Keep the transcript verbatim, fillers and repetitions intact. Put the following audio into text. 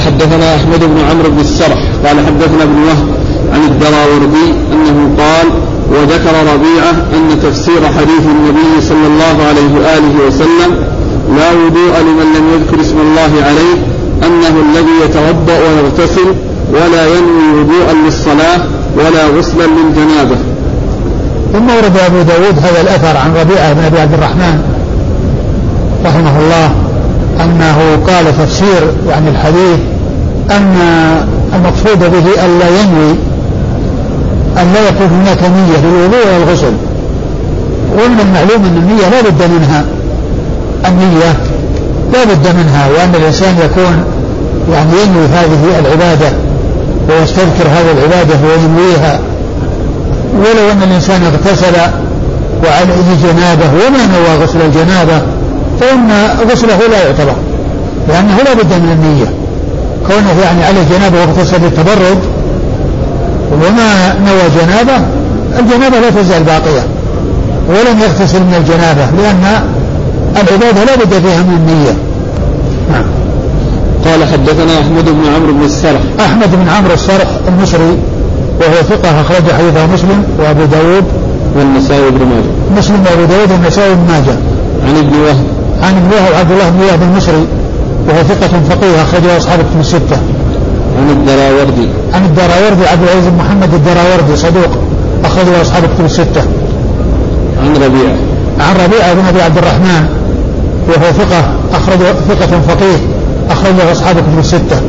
حدثنا أحمد بن عمرو بن السرح قال حدثنا ابن وهب عن الدراوردي أنه قال وذكر ربيعة أن تفسير حديث النبي صلى الله عليه وآله وسلم لا وضوء لمن لم يذكر اسم الله عليه أنه الذي يتوضأ ويغتسل ولا ينوي وضوءا للصلاة ولا غسلا للجنابة. ثم ورد أبو داود هذا الأثر عن ربيعة بن أبي عبد الرحمن رحمه الله أنه قال تفسير يعني الحديث أن المقصود به أن لا ينوي أن لا يكون هناك نية للوضوء والغسل، ومن المعلوم أن النية لا بد منها النية لا بد منها وأن الإنسان يكون يعني ينوي هذه العبادة ويستذكر هذه العبادة وينويها، ولو أن الإنسان اغتسل وعليه جنابه وما نوى غسل الجنابة فإن غسله لا يعتبر لأنه لا بد من النية، كونه يعني عليه جنابه واغتسل للتبرد وما نوى جنابه الجنابة لا تزال باقية ولم يغتسل من الجنابة لأن العبادة لا بد فيها من النية. نعم. قال حدثنا أحمد بن عمرو بن السرح أحمد بن عمرو السرح المصري وهو ثقة أخرج حديثه مسلم وأبو داود والنسائي بن ماجه. مسلم وأبو داود والنسائي بن ماجه. عن ابن وهب عن ابن وهب عبد الله بن وهب المصري وهو ثقة فقيه أخرجه أصحاب الكتب الستة. عن الدراوردي عن الدراوردي عبد العزيز بن محمد الدراوردي صدوق أخرجه أصحاب الكتب الستة. عن ربيعة عن ربيعة بن أبي عبد الرحمن وهو ثقة أخرج ثقة فقيه أخرجه أصحاب الكتب الستة.